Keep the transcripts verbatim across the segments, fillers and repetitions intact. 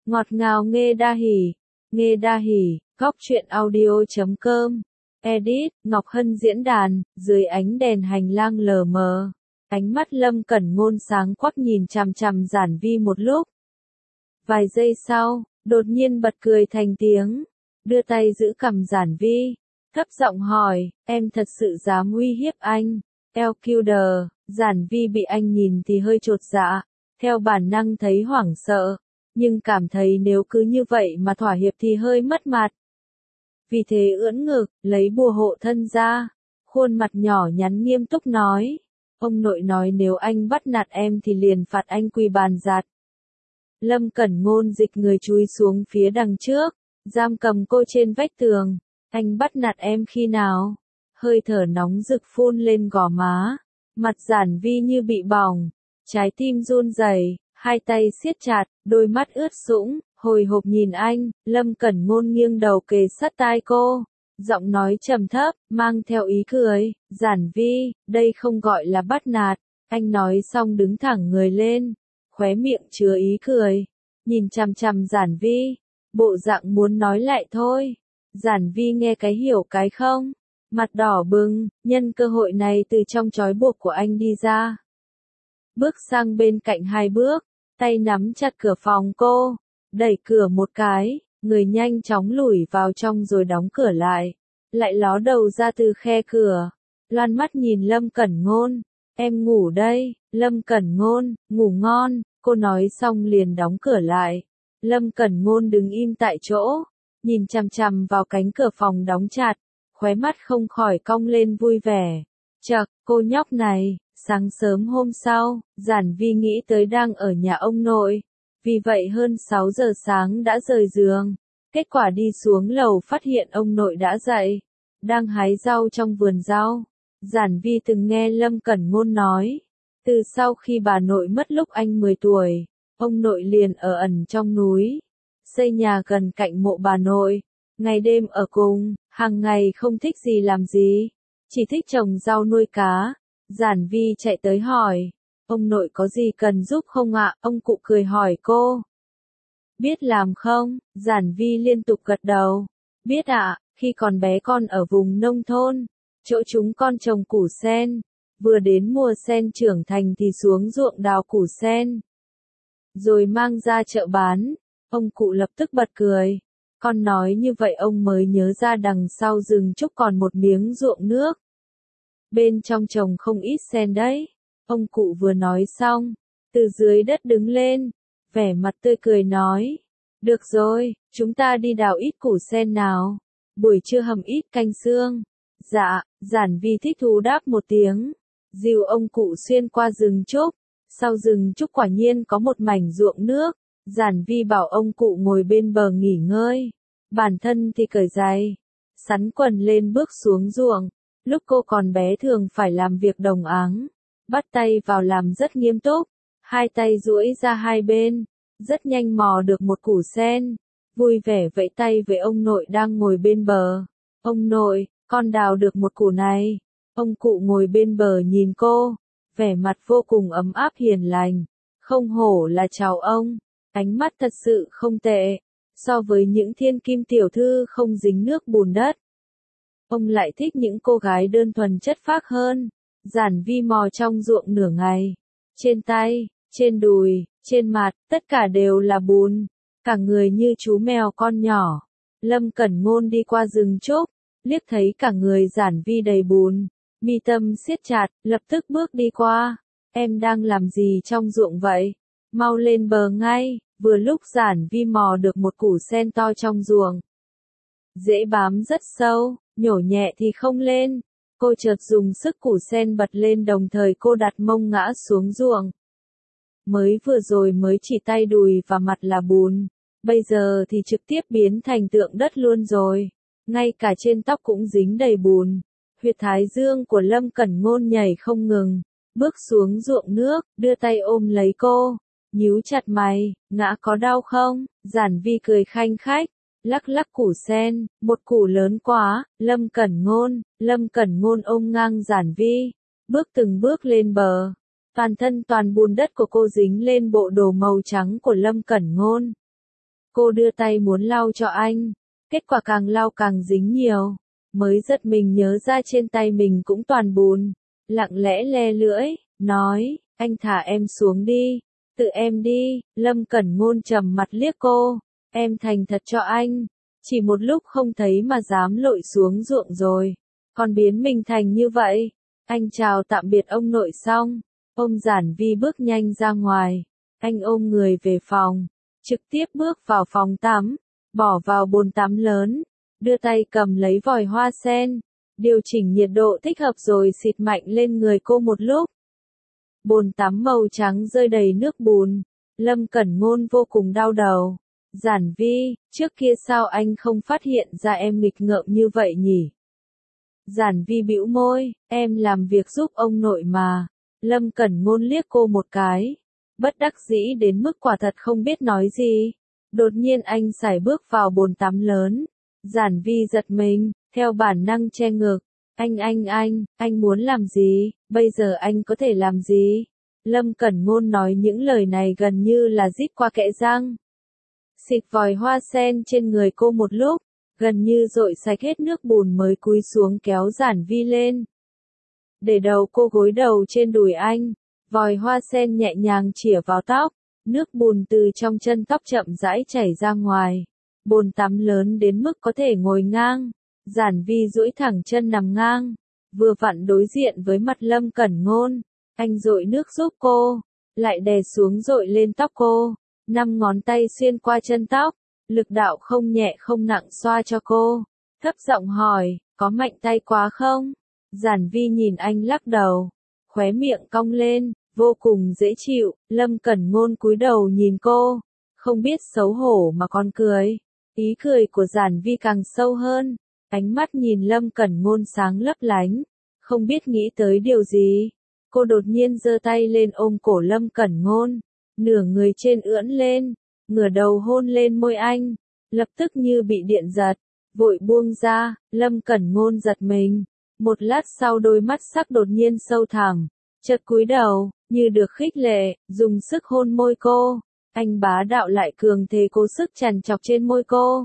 Ngọt ngào nghe đa hỉ, nghe đa hỉ, góc truyện audio chấm com. Edit, Ngọc Hân diễn đàn, dưới ánh đèn hành lang lờ mờ. Ánh mắt Lâm Cẩn Ngôn sáng quắc nhìn chằm chằm Giản Vi một lúc. Vài giây sau, đột nhiên bật cười thành tiếng, đưa tay giữ cằm Giản Vi, thấp giọng hỏi, em thật sự dám uy hiếp anh? El Killer, Giản Vi bị anh nhìn thì hơi chột dạ, theo bản năng thấy hoảng sợ, nhưng cảm thấy nếu cứ như vậy mà thỏa hiệp thì hơi mất mặt. Vì thế ưỡn ngực, lấy bùa hộ thân ra, khuôn mặt nhỏ nhắn nghiêm túc nói, ông nội nói nếu anh bắt nạt em thì liền phạt anh quỳ bàn giặt. Lâm Cẩn Ngôn dịch người chúi xuống phía đằng trước, giam cầm cô trên vách tường, anh bắt nạt em khi nào? Hơi thở nóng rực phun lên gò má, mặt Giản Vi như bị bỏng, trái tim run rẩy, hai tay siết chặt, đôi mắt ướt sũng, hồi hộp nhìn anh. Lâm Cẩn Ngôn nghiêng đầu kề sát tai cô, giọng nói trầm thấp, mang theo ý cười, Giản Vi, đây không gọi là bắt nạt. Anh nói xong đứng thẳng người lên, khóe miệng chứa ý cười, nhìn chằm chằm Giản Vi, bộ dạng muốn nói lại thôi. Giản Vi nghe cái hiểu cái không, mặt đỏ bừng, nhân cơ hội này từ trong trói buộc của anh đi ra. Bước sang bên cạnh hai bước, tay nắm chặt cửa phòng cô, đẩy cửa một cái, người nhanh chóng lủi vào trong rồi đóng cửa lại, lại ló đầu ra từ khe cửa, loan mắt nhìn Lâm Cẩn Ngôn, em ngủ đây. Lâm Cẩn Ngôn, ngủ ngon, cô nói xong liền đóng cửa lại. Lâm Cẩn Ngôn đứng im tại chỗ, nhìn chằm chằm vào cánh cửa phòng đóng chặt, khóe mắt không khỏi cong lên vui vẻ. Chậc, cô nhóc này. Sáng sớm hôm sau, Giản Vi nghĩ tới đang ở nhà ông nội, vì vậy hơn sáu giờ sáng đã rời giường. Kết quả đi xuống lầu phát hiện ông nội đã dậy, đang hái rau trong vườn rau. Giản Vi từng nghe Lâm Cẩn Ngôn nói, từ sau khi bà nội mất lúc anh mười tuổi, ông nội liền ở ẩn trong núi, xây nhà gần cạnh mộ bà nội, ngày đêm ở cùng, hàng ngày không thích gì làm gì, chỉ thích trồng rau nuôi cá. Giản Vi chạy tới hỏi, ông nội có gì cần giúp không ạ? Ông cụ cười hỏi cô, biết làm không? Giản Vi liên tục gật đầu, biết ạ, khi còn bé con ở vùng nông thôn, chỗ chúng con trồng củ sen, vừa đến mùa sen trưởng thành thì xuống ruộng đào củ sen, rồi mang ra chợ bán. Ông cụ lập tức bật cười, con nói như vậy ông mới nhớ ra đằng sau rừng trúc còn một miếng ruộng nước. Bên trong trồng không ít sen đấy. Ông cụ vừa nói xong, từ dưới đất đứng lên, vẻ mặt tươi cười nói, được rồi, chúng ta đi đào ít củ sen nào, buổi trưa hầm ít canh xương. Dạ, Giản Vi thích thú đáp một tiếng, dìu ông cụ xuyên qua rừng trúc, sau rừng trúc quả nhiên có một mảnh ruộng nước. Giản Vi bảo ông cụ ngồi bên bờ nghỉ ngơi, bản thân thì cởi giày, sắn quần lên bước xuống ruộng. Lúc cô còn bé thường phải làm việc đồng áng, bắt tay vào làm rất nghiêm túc, hai tay duỗi ra hai bên, rất nhanh mò được một củ sen, vui vẻ vẫy tay với ông nội đang ngồi bên bờ. Ông nội, con đào được một củ này. Ông cụ ngồi bên bờ nhìn cô, vẻ mặt vô cùng ấm áp hiền lành, không hổ là chào ông, ánh mắt thật sự không tệ, so với những thiên kim tiểu thư không dính nước bùn đất. Ông lại thích những cô gái đơn thuần chất phác hơn. Giản Vi mò trong ruộng nửa ngày, trên tay, trên đùi, trên mặt, tất cả đều là bùn, cả người như chú mèo con nhỏ. Lâm Cẩn Ngôn đi qua rừng trúc, liếc thấy cả người Giản Vi đầy bùn, mi tâm siết chặt, lập tức bước đi qua. Em đang làm gì trong ruộng vậy? Mau lên bờ ngay. Vừa lúc Giản Vi mò được một củ sen to trong ruộng, rễ bám rất sâu, nhổ nhẹ thì không lên. Cô chợt dùng sức củ sen bật lên đồng thời cô đặt mông ngã xuống ruộng. Mới vừa rồi mới chỉ tay đùi và mặt là bùn, bây giờ thì trực tiếp biến thành tượng đất luôn rồi. Ngay cả trên tóc cũng dính đầy bùn. Huyệt thái dương của Lâm Cẩn Ngôn nhảy không ngừng, bước xuống ruộng nước, đưa tay ôm lấy cô, nhíu chặt mày, ngã có đau không? Giản Vi cười khanh khách, lắc lắc củ sen, một củ lớn quá. Lâm Cẩn Ngôn, Lâm Cẩn Ngôn ôm ngang Giản Vi, bước từng bước lên bờ. Toàn thân toàn bùn đất của cô dính lên bộ đồ màu trắng của Lâm Cẩn Ngôn. Cô đưa tay muốn lau cho anh, kết quả càng lau càng dính nhiều, mới giật mình nhớ ra trên tay mình cũng toàn bùn, lặng lẽ le lưỡi, nói, anh thả em xuống đi, tự em đi. Lâm Cẩn Ngôn trầm mặt liếc cô, em thành thật cho anh, chỉ một lúc không thấy mà dám lội xuống ruộng rồi, còn biến mình thành như vậy. Anh chào tạm biệt ông nội xong, ông Giản Vi bước nhanh ra ngoài, anh ôm người về phòng, trực tiếp bước vào phòng tắm, bỏ vào bồn tắm lớn, đưa tay cầm lấy vòi hoa sen, điều chỉnh nhiệt độ thích hợp rồi xịt mạnh lên người cô một lúc. Bồn tắm màu trắng rơi đầy nước bùn, Lâm Cẩn Ngôn vô cùng đau đầu. Giản Vi, trước kia sao anh không phát hiện ra em nghịch ngợm như vậy nhỉ? Giản Vi bĩu môi, em làm việc giúp ông nội mà. Lâm Cẩn Ngôn liếc cô một cái, bất đắc dĩ đến mức quả thật không biết nói gì. Đột nhiên anh sải bước vào bồn tắm lớn. Giản Vi giật mình, theo bản năng che ngực. Anh anh anh, anh muốn làm gì, bây giờ anh có thể làm gì? Lâm Cẩn Ngôn nói những lời này gần như là rít qua kẽ răng. Xịt vòi hoa sen trên người cô một lúc, gần như dội sạch hết nước bùn mới cúi xuống kéo Giản Vi lên. Để đầu cô gối đầu trên đùi anh, vòi hoa sen nhẹ nhàng chĩa vào tóc, nước bùn từ trong chân tóc chậm rãi chảy ra ngoài. Bồn tắm lớn đến mức có thể ngồi ngang, Giản Vi duỗi thẳng chân nằm ngang, vừa vặn đối diện với mặt Lâm Cẩn Ngôn. Anh dội nước giúp cô, lại đè xuống dội lên tóc cô, năm ngón tay xuyên qua chân tóc, lực đạo không nhẹ không nặng xoa cho cô, thấp giọng hỏi, có mạnh tay quá không? Giản Vi nhìn anh lắc đầu, khóe miệng cong lên, vô cùng dễ chịu. Lâm Cẩn Ngôn cúi đầu nhìn cô, không biết xấu hổ mà còn cười, ý cười của Giản Vi càng sâu hơn, ánh mắt nhìn Lâm Cẩn Ngôn sáng lấp lánh, không biết nghĩ tới điều gì. Cô đột nhiên giơ tay lên ôm cổ Lâm Cẩn Ngôn, nửa người trên ưỡn lên, ngửa đầu hôn lên môi anh, lập tức như bị điện giật, vội buông ra. Lâm Cẩn Ngôn giật mình, một lát sau đôi mắt sắc đột nhiên sâu thẳm, chợt cúi đầu, như được khích lệ, dùng sức hôn môi cô. Anh bá đạo lại cường thế cố sức chằn chọc trên môi cô,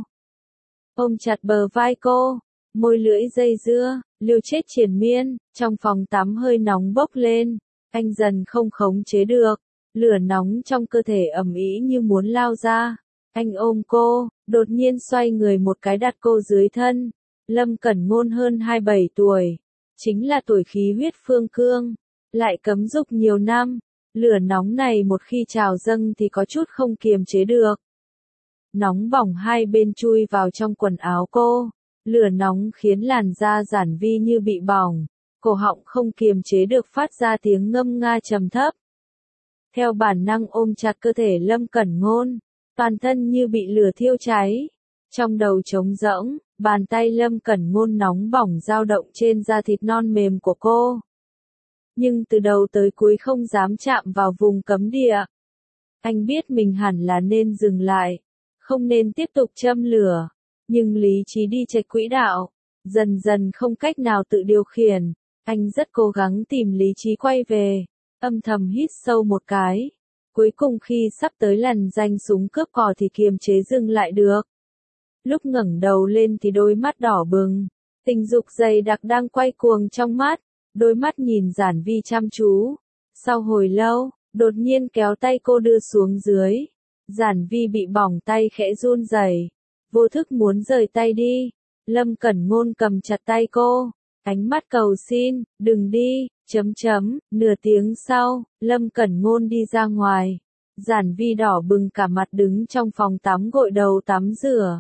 ôm chặt bờ vai cô, môi lưỡi dây dưa, liều chết triền miên. Trong phòng tắm hơi nóng bốc lên, anh dần không khống chế được, lửa nóng trong cơ thể ầm ĩ như muốn lao ra. Anh ôm cô, đột nhiên xoay người một cái đặt cô dưới thân. Lâm Cẩn Ngôn hơn hai mươi bảy tuổi, chính là tuổi khí huyết phương cương, lại cấm dục nhiều năm, lửa nóng này một khi trào dâng thì có chút không kiềm chế được. Nóng bỏng hai bên chui vào trong quần áo cô, lửa nóng khiến làn da Giản Vi như bị bỏng, cổ họng không kiềm chế được phát ra tiếng ngâm nga trầm thấp. Theo bản năng ôm chặt cơ thể Lâm Cẩn Ngôn, toàn thân như bị lửa thiêu cháy, trong đầu trống rỗng, bàn tay Lâm Cẩn Ngôn nóng bỏng dao động trên da thịt non mềm của cô. Nhưng từ đầu tới cuối không dám chạm vào vùng cấm địa. Anh biết mình hẳn là nên dừng lại, không nên tiếp tục châm lửa, nhưng lý trí đi chệch quỹ đạo, dần dần không cách nào tự điều khiển. Anh rất cố gắng tìm lý trí quay về, âm thầm hít sâu một cái. Cuối cùng khi sắp tới lần giành súng cướp cò thì kiềm chế dừng lại được. Lúc ngẩng đầu lên thì đôi mắt đỏ bừng, tình dục dày đặc đang quay cuồng trong mắt, đôi mắt nhìn Giản Vi chăm chú. Sau hồi lâu, đột nhiên kéo tay cô đưa xuống dưới. Giản Vi bị bỏng tay khẽ run rẩy, vô thức muốn rời tay đi. Lâm Cẩn Ngôn cầm chặt tay cô, ánh mắt cầu xin, đừng đi, chấm chấm. Nửa tiếng sau, Lâm Cẩn Ngôn đi ra ngoài. Giản Vi đỏ bừng cả mặt đứng trong phòng tắm gội đầu tắm rửa.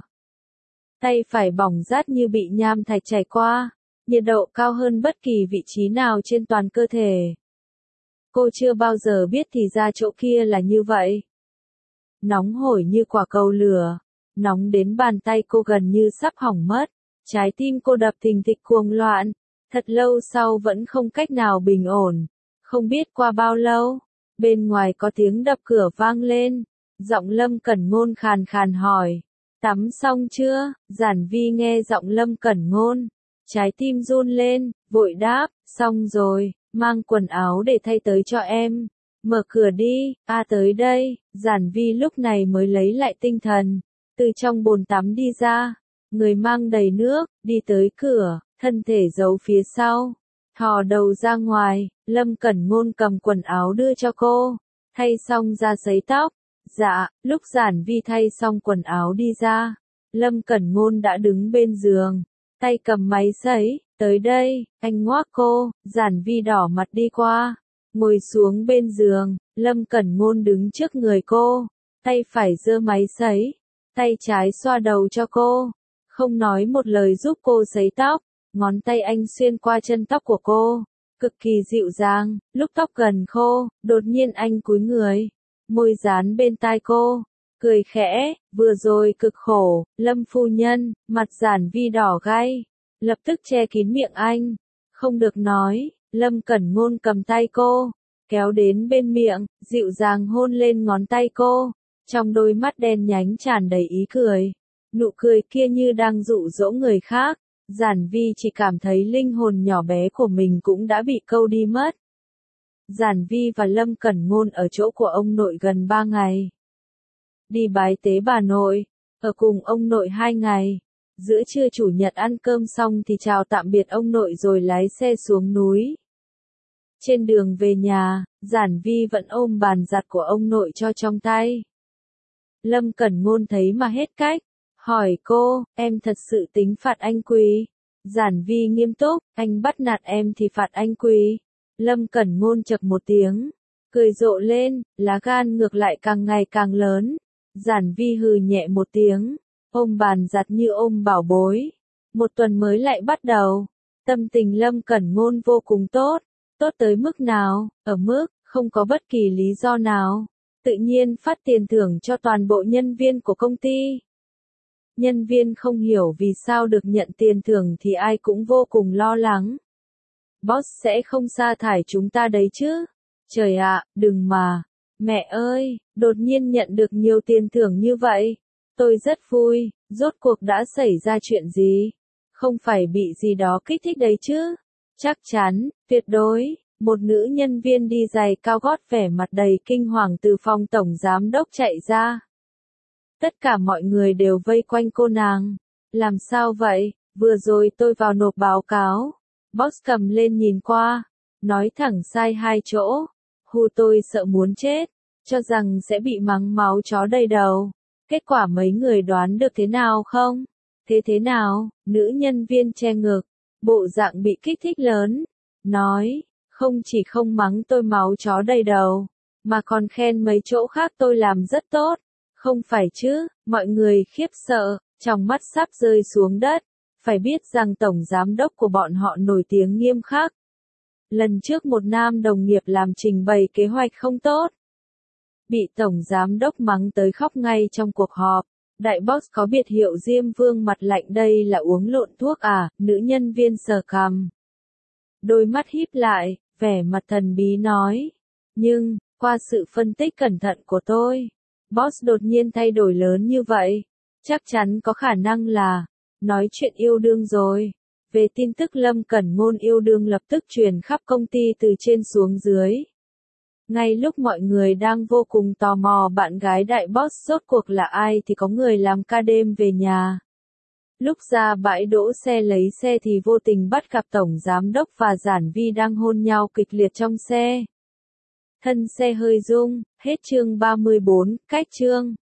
Tay phải bỏng rát như bị nham thạch chảy qua, nhiệt độ cao hơn bất kỳ vị trí nào trên toàn cơ thể. Cô chưa bao giờ biết thì ra chỗ kia là như vậy. Nóng hổi như quả cầu lửa, nóng đến bàn tay cô gần như sắp hỏng mất, trái tim cô đập thình thịch cuồng loạn, thật lâu sau vẫn không cách nào bình ổn. Không biết qua bao lâu, bên ngoài có tiếng đập cửa vang lên, giọng Lâm Cẩn Ngôn khàn khàn hỏi, tắm xong chưa? Giản Vi nghe giọng Lâm Cẩn Ngôn, trái tim run lên, vội đáp, xong rồi, mang quần áo để thay tới cho em. Mở cửa đi, a tới đây. Giản Vi lúc này mới lấy lại tinh thần, từ trong bồn tắm đi ra, người mang đầy nước, đi tới cửa, thân thể giấu phía sau, thò đầu ra ngoài, Lâm Cẩn Ngôn cầm quần áo đưa cho cô, thay xong ra sấy tóc. Dạ, lúc Giản Vi thay xong quần áo đi ra, Lâm Cẩn Ngôn đã đứng bên giường, tay cầm máy sấy, tới đây, anh ngoác cô, Giản Vi đỏ mặt đi qua, ngồi xuống bên giường, Lâm Cẩn Ngôn đứng trước người cô, tay phải giơ máy sấy, tay trái xoa đầu cho cô, không nói một lời giúp cô sấy tóc, ngón tay anh xuyên qua chân tóc của cô, cực kỳ dịu dàng, lúc tóc gần khô, đột nhiên anh cúi người, môi dán bên tai cô, cười khẽ, vừa rồi cực khổ, Lâm phu nhân, mặt Giản Vi đỏ gay, lập tức che kín miệng anh, không được nói, Lâm Cẩn Ngôn cầm tay cô, kéo đến bên miệng, dịu dàng hôn lên ngón tay cô, trong đôi mắt đen nhánh tràn đầy ý cười, nụ cười kia như đang dụ dỗ người khác, Giản Vi chỉ cảm thấy linh hồn nhỏ bé của mình cũng đã bị câu đi mất. Giản Vi và Lâm Cẩn Ngôn ở chỗ của ông nội gần ba ngày. Đi bái tế bà nội, ở cùng ông nội hai ngày. Giữa trưa chủ nhật ăn cơm xong thì chào tạm biệt ông nội rồi lái xe xuống núi. Trên đường về nhà, Giản Vi vẫn ôm bàn giặt của ông nội cho trong tay. Lâm Cẩn Ngôn thấy mà hết cách, hỏi cô, em thật sự tính phạt anh quỳ? Giản Vi nghiêm túc, anh bắt nạt em thì phạt anh quỳ. Lâm Cẩn Ngôn chậc một tiếng, cười rộ lên, lá gan ngược lại càng ngày càng lớn. Giản Vi hừ nhẹ một tiếng, ôm bàn giặt như ôm bảo bối. Một tuần mới lại bắt đầu. Tâm tình Lâm Cẩn Ngôn vô cùng tốt. Tốt tới mức nào? Ở mức, không có bất kỳ lý do nào. Tự nhiên phát tiền thưởng cho toàn bộ nhân viên của công ty. Nhân viên không hiểu vì sao được nhận tiền thưởng thì ai cũng vô cùng lo lắng. Boss sẽ không sa thải chúng ta đấy chứ? Trời ạ, đừng mà. Mẹ ơi, đột nhiên nhận được nhiều tiền thưởng như vậy. Tôi rất vui, rốt cuộc đã xảy ra chuyện gì? Không phải bị gì đó kích thích đấy chứ? Chắc chắn, tuyệt đối, một nữ nhân viên đi giày cao gót vẻ mặt đầy kinh hoàng từ phòng tổng giám đốc chạy ra. Tất cả mọi người đều vây quanh cô nàng. Làm sao vậy? Vừa rồi tôi vào nộp báo cáo. Boss cầm lên nhìn qua, nói thẳng sai hai chỗ. Hù tôi sợ muốn chết, cho rằng sẽ bị mắng máu chó đầy đầu. Kết quả mấy người đoán được thế nào không? Thế thế nào? Nữ nhân viên che ngực, bộ dạng bị kích thích lớn. Nói, không chỉ không mắng tôi máu chó đầy đầu, mà còn khen mấy chỗ khác tôi làm rất tốt. Không phải chứ, mọi người khiếp sợ, trong mắt sắp rơi xuống đất. Phải biết rằng tổng giám đốc của bọn họ nổi tiếng nghiêm khắc. Lần trước một nam đồng nghiệp làm trình bày kế hoạch không tốt. Bị tổng giám đốc mắng tới khóc ngay trong cuộc họp. Đại boss có biệt hiệu Diêm Vương mặt lạnh đây là uống lộn thuốc à, nữ nhân viên sờ cằm. Đôi mắt híp lại, vẻ mặt thần bí nói. Nhưng, qua sự phân tích cẩn thận của tôi, boss đột nhiên thay đổi lớn như vậy. Chắc chắn có khả năng là nói chuyện yêu đương rồi. Về tin tức Lâm Cẩn Ngôn yêu đương lập tức truyền khắp công ty từ trên xuống dưới. Ngay lúc mọi người đang vô cùng tò mò bạn gái đại boss rốt cuộc là ai thì có người làm ca đêm về nhà. Lúc ra bãi đỗ xe lấy xe thì vô tình bắt gặp tổng giám đốc và Giản Vi đang hôn nhau kịch liệt trong xe. Thân xe hơi rung, hết chương ba mươi bốn, cách chương.